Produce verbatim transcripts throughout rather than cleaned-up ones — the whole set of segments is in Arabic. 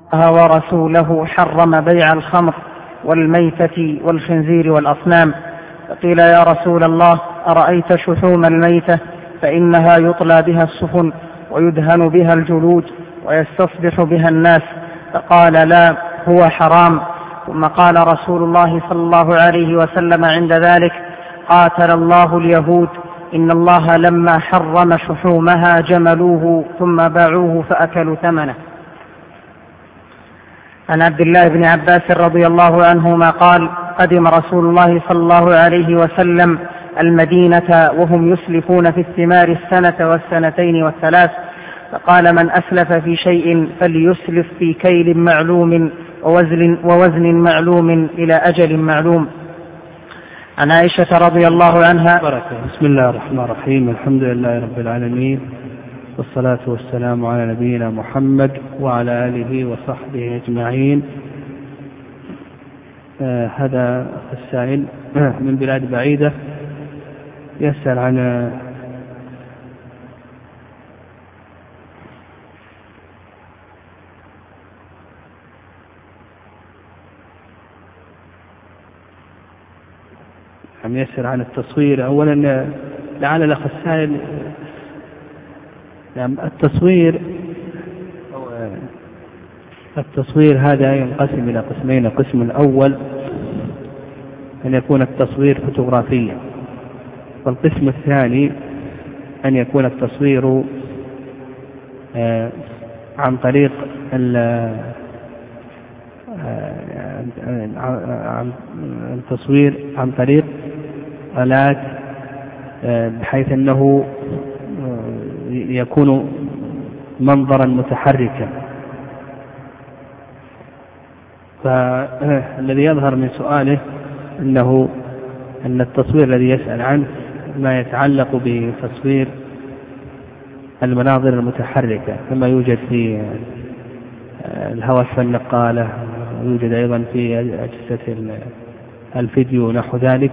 ورسوله حرم بيع الخمر والميتة والخنزير والأصنام. فقيل يا رسول الله أرأيت شحوم الميتة فإنها يطلى بها السفن ويدهن بها الجلود ويستصبح بها الناس. فقال لا، هو حرام. ثم قال رسول الله صلى الله عليه وسلم عند ذلك: قاتل الله اليهود، إن الله لما حرم شحومها جملوه ثم باعوه فأكلوا ثمنه. عن عبد الله بن عباس رضي الله عنهما قال: قدم رسول الله صلى الله عليه وسلم المدينة وهم يسلفون في الثمار السنة والسنتين والثلاث، فقال: من أسلف في شيء فليسلف في كيل معلوم ووزن, ووزن معلوم إلى أجل معلوم. عن عائشة رضي الله عنها. بسم الله الرحمن الرحيم، الحمد لله رب العالمين، والصلاة والسلام على نبينا محمد وعلى آله وصحبه أجمعين. آه هذا السائل من بلاد بعيدة يسأل عن عم يسأل عن التصوير. أولا لعل الأخ السائل التصوير التصوير هذا ينقسم إلى قسمين. القسم الأول أن يكون التصوير فوتوغرافيا، والقسم الثاني أن يكون التصوير عن طريق التصوير عن طريق آلات بحيث أنه يكون منظرا متحركا. فالذي يظهر من سؤاله أنه أن التصوير الذي يسأل عنه ما يتعلق بتصوير المناظر المتحركة، كما يوجد في الهواتف النقالة، ويوجد أيضا في أجهزة الفيديو نحو ذلك.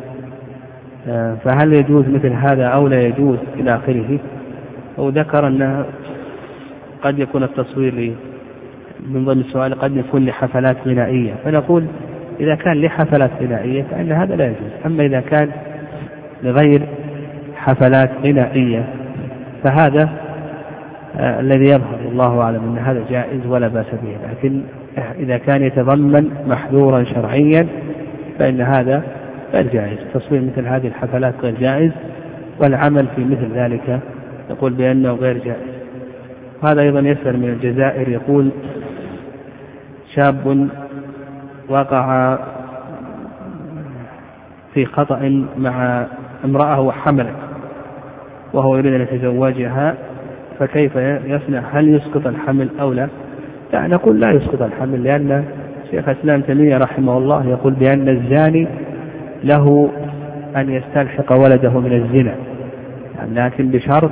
فهل يجوز مثل هذا أو لا يجوز إلى آخره؟ وذكر أن قد يكون التصوير من ضمن السؤال قد يكون لحفلات غنائية، فنقول إذا كان لحفلات غنائية فإن هذا لا يجوز. أما إذا كان لغير حفلات غنائية فهذا آه الذي يظهر الله أعلم أن هذا جائز ولا بأس به. لكن إذا كان يتضمن محظورا شرعيا فإن هذا غير جائز. تصوير مثل هذه الحفلات غير جائز، والعمل في مثل ذلك يقول بأنه غير جائز. هذا أيضا يسأل من الجزائر يقول: شاب وقع في خطأ مع امرأة وحملت وهو يريد أن يتزوجها، فكيف يصنع؟ هل يسقط الحمل أو لا؟ لا، نقول لا يسقط الحمل، لأن شيخ الإسلام تيمية رحمه الله يقول بأن الزاني له أن يستلحق ولده من الزنا، لكن بشرط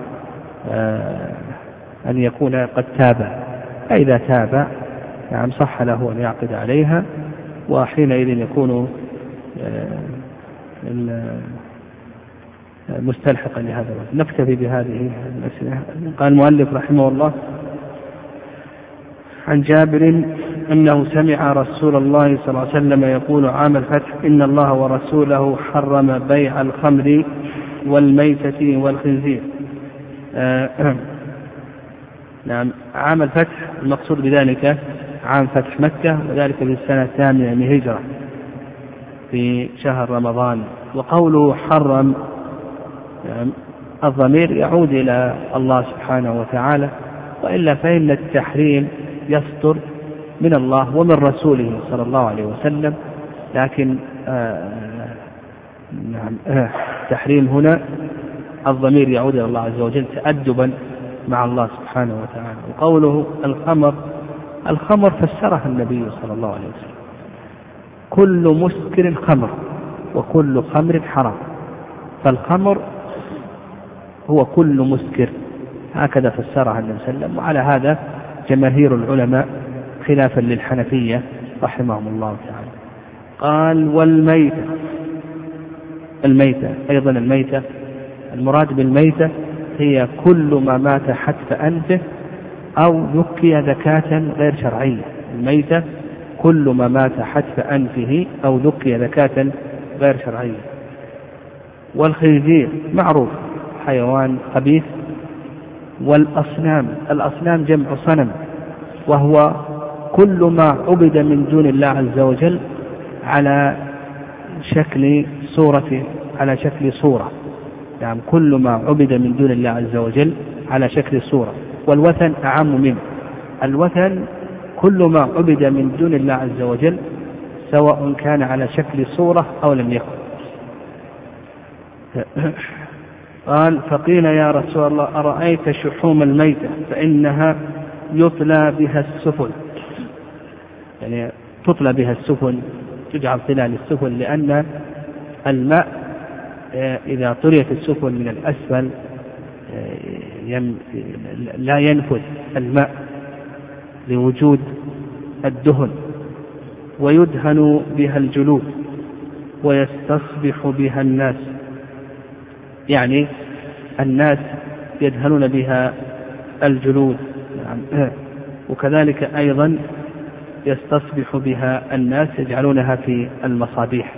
أن يكون قد تاب. فإذا تاب يعني صح له أن يعقد عليها، وحينئذ يكون مستلحقا لهذا الولد. نكتفي بهذه الأسئلة. قال المؤلف رحمه الله: عن جابر أنه سمع رسول الله صلى الله عليه وسلم يقول عام الفتح: إن الله ورسوله حرم بيع الخمر والميتة والخنزير. آه نعم، عام الفتح المقصود بذلك عام فتح مكة، وذلك في السنة الثامنة من الهجرة في شهر رمضان. وقوله حرم نعم الضمير يعود إلى الله سبحانه وتعالى، وإلا فإن التحريم يصدر من الله ومن رسوله صلى الله عليه وسلم. لكن آه نعم آه التحريم هنا الضمير يعود إلى الله عز وجل تأدبا مع الله سبحانه وتعالى. وقوله الخمر، الخمر فسرها النبي صلى الله عليه وسلم: كل مسكر خمر وكل خمر حرام. فالخمر هو كل مسكر، هكذا فسرها النبي صلى الله عليه وسلم. وعلى هذا جماهير العلماء خلافا للحنفية رحمهم الله تعالى. قال: والميتة، الميتة أيضا الميتة المراد بالميتة هي كل ما مات حتف أنفه أو ذكي ذكاة غير شرعية. الميتة كل ما مات حتف أنفه أو ذكي ذكاة غير شرعية. والخنزير معروف حيوان خبيث. والأصنام، الأصنام جمع صنم، وهو كل ما عبد من دون الله عز وجل على شكل صورة على شكل صورة يعني كل ما عبد من دون الله عز وجل على شكل صورة. والوثن أعم منه. الوثن كل ما عبد من دون الله عز وجل سواء كان على شكل صورة أو لم يكن. قال فقيل يا رسول الله أرأيت شحوم الميتة فإنها يطلى بها السفن، يعني تطلى بها السفن، تجعل طلال السفن، لأن الماء إذا طريت السفن من الأسفل لا ينفذ الماء لوجود الدهن، ويدهن بها الجلود ويستصبح بها الناس، يعني الناس يدهنون بها الجلود، وكذلك أيضا يستصبح بها الناس يجعلونها في المصابيح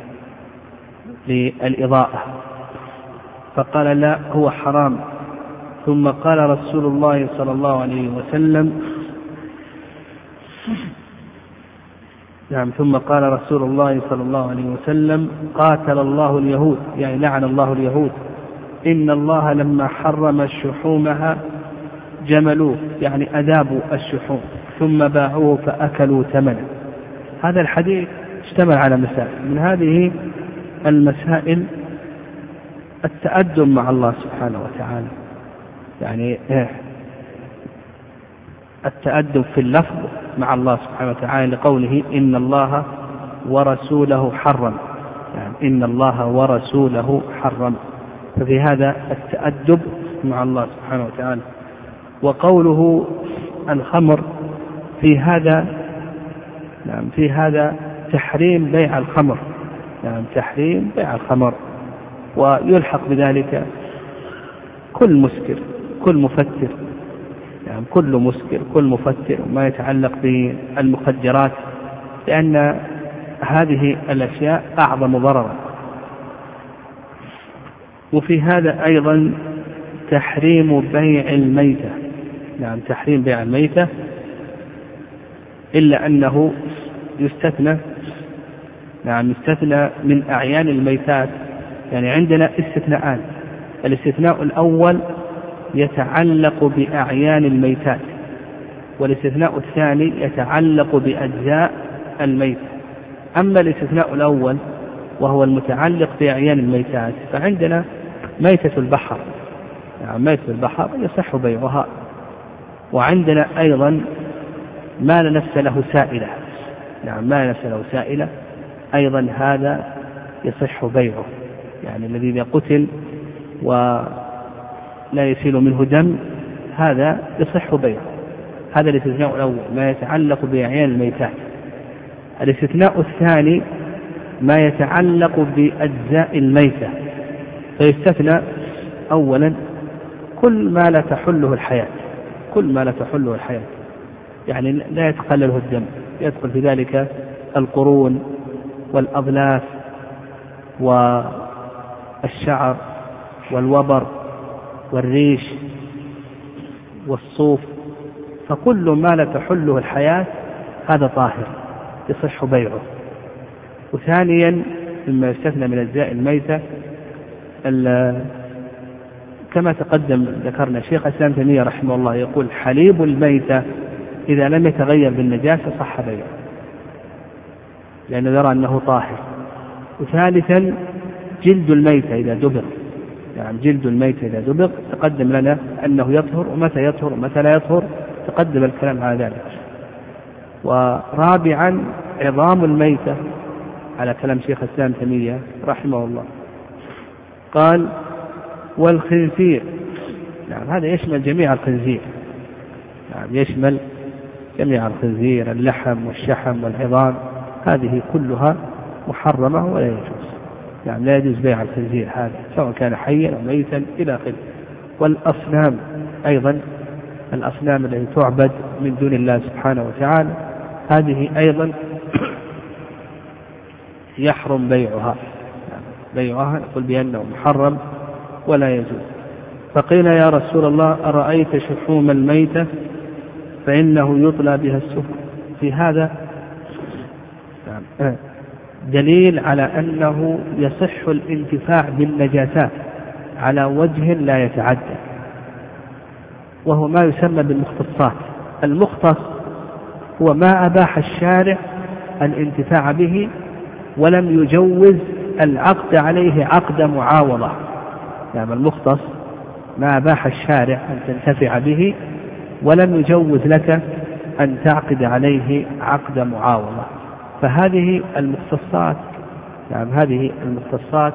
للإضاءة. فقال لا هو حرام. ثم قال رسول الله صلى الله عليه وسلم نعم ثم قال رسول الله صلى الله عليه وسلم قاتل الله اليهود، يعني لعن الله اليهود، إن الله لما حرم شحومها جملوه، يعني أذابوا الشحوم ثم باعوه فأكلوا ثمنه. هذا الحديث اشتمل على مسائل. من هذه المسائل التأدب مع الله سبحانه وتعالى، يعني التأدب في اللفظ مع الله سبحانه وتعالى لقوله إن الله ورسوله حرم، يعني إن الله ورسوله حرم، ففي هذا التأدب مع الله سبحانه وتعالى. وقوله الخمر في هذا نعم في هذا تحريم بيع الخمر، نعم تحريم بيع الخمر، ويلحق بذلك كل مسكر كل مفتر، يعني كل مسكر كل مفتر وما يتعلق بالمخدرات، لأن هذه الأشياء أعظم ضررا. وفي هذا أيضا تحريم بيع الميتة، نعم تحريم بيع الميتة، إلا أنه يستثنى نعم يستثنى من أعيان الميتات. يعني عندنا استثناءان، الاستثناء الأول يتعلق بأعيان الميتات، والاستثناء الثاني يتعلق بأجزاء الميت. أما الاستثناء الأول وهو المتعلق بأعيان الميتات فعندنا ميتة البحر، يعني ميتة البحر يصح بيعها. وعندنا أيضا ما لا نفس له سائلة، يعني ما لا نفس له سائلة أيضا هذا يصح بيعه، يعني الذي إذا قتل ولا يسيل منه دم هذا يصح بيعه. هذا الاستثناء الأول ما يتعلق بأعيان الميتات. الاستثناء الثاني ما يتعلق بأجزاء الميتة، فيستثنى أولا كل ما لا تحله الحياة، كل ما لا تحله الحياة، يعني لا يتخلله الدم، يدخل في ذلك القرون والأضلاف والشعر والوبر والريش والصوف، فكل ما لا تحله الحياة هذا طاهر يصح بيعه. وثانيا مما يستثنى من أجزاء الميتة كما تقدم ذكرنا شيخ الإسلام ابن تيمية رحمه الله يقول حليب الميتة إذا لم يتغير بالنجاسة صح بيعه، لأنه يرى أنه طاهر. وثالثا جلد الميتة إذا دبغ، يعني جلد الميتة إذا دبغ تقدم لنا أنه يطهر، ومتى يطهر ومتى لا يطهر تقدم الكلام على ذلك. ورابعا عظام الميتة على كلام شيخ الإسلام ابن تيمية رحمه الله. قال والخنزير، يعني هذا يشمل جميع الخنزير، يعني يشمل جميع الخنزير، اللحم والشحم والعظام، هذه كلها محرمة ولا يجوز، يعني لا يجوز بيع الخنزير هذا سواء كان حيا أو ميتا إلى آخره. والأصنام أيضا الأصنام التي تعبد من دون الله سبحانه وتعالى، هذه أيضا يحرم بيعها بيعها نقول بأنه محرم ولا يجوز. فقيل يا رسول الله أرأيت شحوم الميتة فإنه يطلى بها السفن. في هذا دليل على أنه يصح الانتفاع بالنجاسات على وجه لا يتعدى، وهو ما يسمى بالمختصات. المختص هو ما أباح الشارع الانتفاع به ولم يجوز العقد عليه عقد معاوضة. يعني المختص ما أباح الشارع أن تنتفع به ولم يجوز لك أن تعقد عليه عقد معاوضة. فهذه المختصات يعني هذه المختصات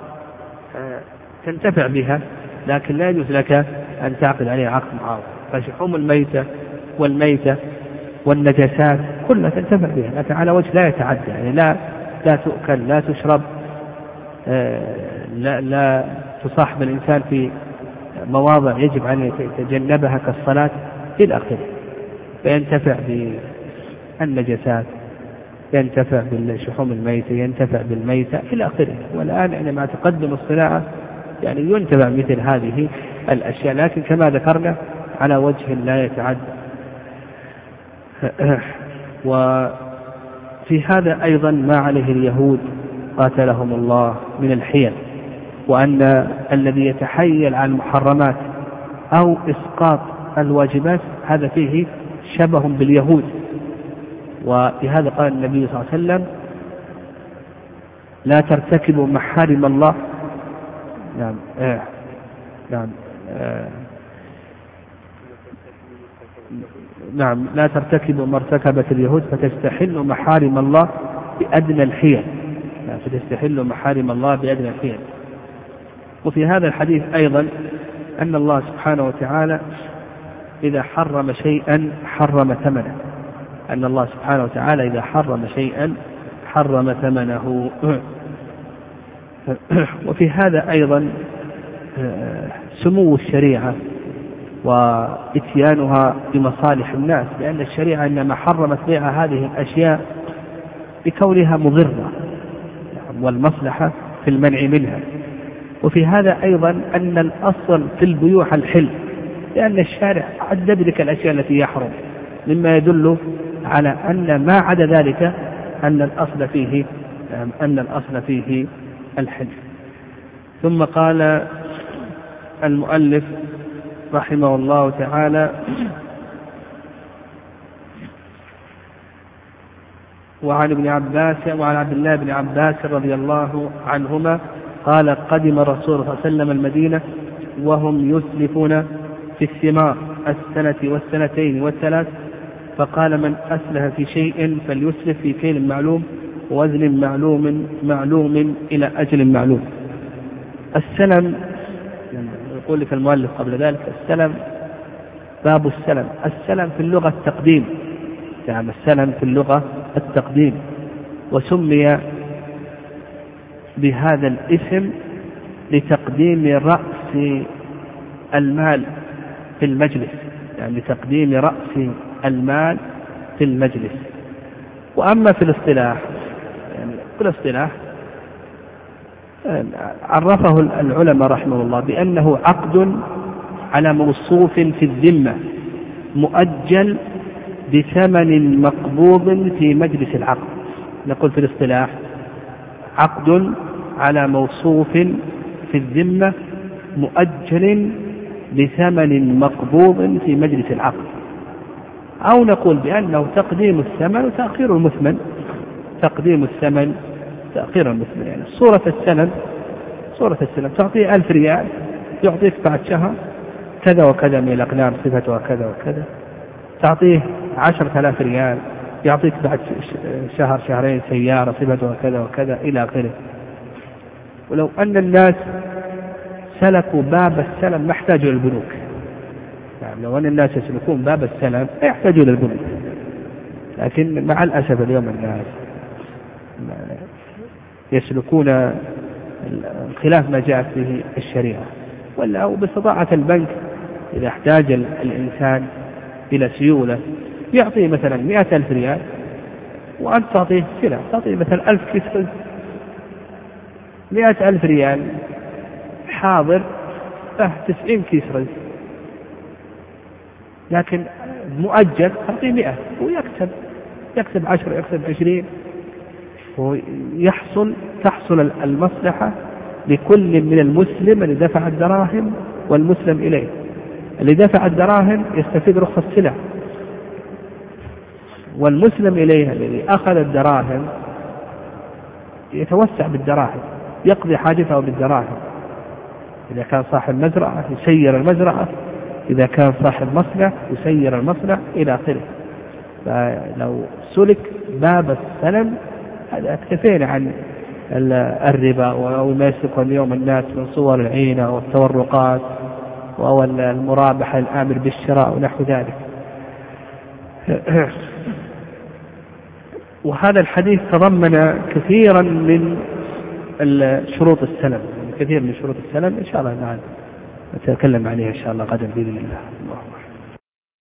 تنتفع بها، لكن لا يجوز لك أن تعقد عليه عقد معاوضة. فشحوم الميتة والميتة والنجاسات كلها تنتفع بها، لكن على وجه لا يتعدى، يعني لا لا تؤكل، لا تشرب، لا, لا تصاحب الإنسان في مواضع يجب أن يتجنبها كالصلاة إلى آخره. فينتفع بالنجاسات، ينتفع بالشحوم الميتة، ينتفع بالميتة إلى آخره. والآن يعني مع تقدم الصناعة يعني ينتفع مثل هذه الأشياء، لكن كما ذكرنا على وجه لا يتعدى. وفي هذا أيضا ما عليه اليهود قاتلهم الله من الحيل، وأن الذي يتحيل عن المحرمات أو إسقاط الواجبات هذا فيه شبه باليهود. وبهذا قال النبي صلى الله عليه وسلم لا ترتكبوا محارم الله. نعم آه. نعم آه. نعم لا ترتكبوا ما ارتكبت اليهود فتستحلوا محارم الله بأدنى الحيل، يعني فتستحلوا محارم الله بأدنى الحيل. وفي هذا الحديث أيضا أن الله سبحانه وتعالى إذا حرم شيئا حرم ثمنه، أن الله سبحانه وتعالى إذا حرم شيئا حرم ثمنه. وفي هذا أيضا سمو الشريعة وإتيانها بمصالح الناس، لأن الشريعة إنما حرمت بيع هذه الأشياء بكونها مضرة والمصلحة في المنع منها. وفي هذا أيضا أن الأصل في البيوع الحل، لأن الشارع عدد لك الأشياء التي يحرم، مما يدل على أن ما عدا ذلك أن الأصل فيه أن الأصل فيه الحل. ثم قال المؤلف رحمه الله تعالى وعن ابن عباس وعن عبد الله بن عباس رضي الله عنهما قال قدم الرسول صلى الله عليه وسلم المدينة وهم يسلفون في الثمار السنة والسنتين والثلاث، فقال من أسلف في شيء فليسلف في كيل معلوم ووزن معلوم معلوم إلى أجل معلوم. السلم يقول لك المؤلف قبل ذلك السلم باب السلم. السلم في اللغة التقديم، يعني السلم في اللغة التقديم، وسمي بهذا الاسم لتقديم رأس المال في المجلس، يعني لتقديم رأس المال في المجلس. وأما في الاصطلاح يعني في الاصطلاح عرفه العلماء رحمه الله بأنه عقد على موصوف في الذمة مؤجل بثمن مقبوض في مجلس العقد. نقول في الاصطلاح عقد على موصوف في الذمة مؤجل بثمن مقبوض في مجلس العقد، أو نقول بأنه تقديم الثمن وتأخير المثمن. تقديم الثمن تأخير المثمن، يعني صورة السلم صورة السلم تعطيه ألف ريال يعطيك بعد شهر كذا وكذا من الأقلام صفتها كذا وكذا، تعطيه عشرة آلاف ريال يعطيك بعد شهر شهرين سيارة صفتها كذا وكذا إلى آخره. ولو أن الناس سلكوا باب السلم ما احتاجوا للبنوك، يعني لو أن الناس يسلكون باب السلم لا يحتاجوا للبنوك، لكن مع الأسف اليوم الناس يسلكون خلاف ما جاءت به الشريعة. ولا باستطاعة البنك إذا احتاج الإنسان إلى سيولة يعطيه مثلا مئة ألف ريال وأنت تعطيه سلع، تعطيه مثلا ألف كيس رز، مئة ألف ريال حاضر له تسعين كيس رز، لكن مؤجل تعطيه مئة ويكسب يكسب عشر يكسب عشرين، ويحصل تحصل المصلحة لكل من المسلم اللي دفع الدراهم والمسلم إليه. اللي دفع الدراهم يستفيد رخص السلع، والمسلم إليه الذي أخذ الدراهم يتوسع بالدراهم، يقضي حاجته بالدراهم. إذا كان صاحب مزرعة يسير المزرعة، إذا كان صاحب مصنع يسير المصنع إلى آخره. فلو سلك باب السلم هذا اكتفينا عن الربا أو ما يسلكه اليوم الناس من صور العينة والتورقات أو المرابحة الآمر بالشراء ونحو ذلك. وهذا الحديث تضمن كثيرا من شروط السلم، كثير من شروط السلم إن شاء الله نتكلم عليها إن شاء الله غدا بإذن الله.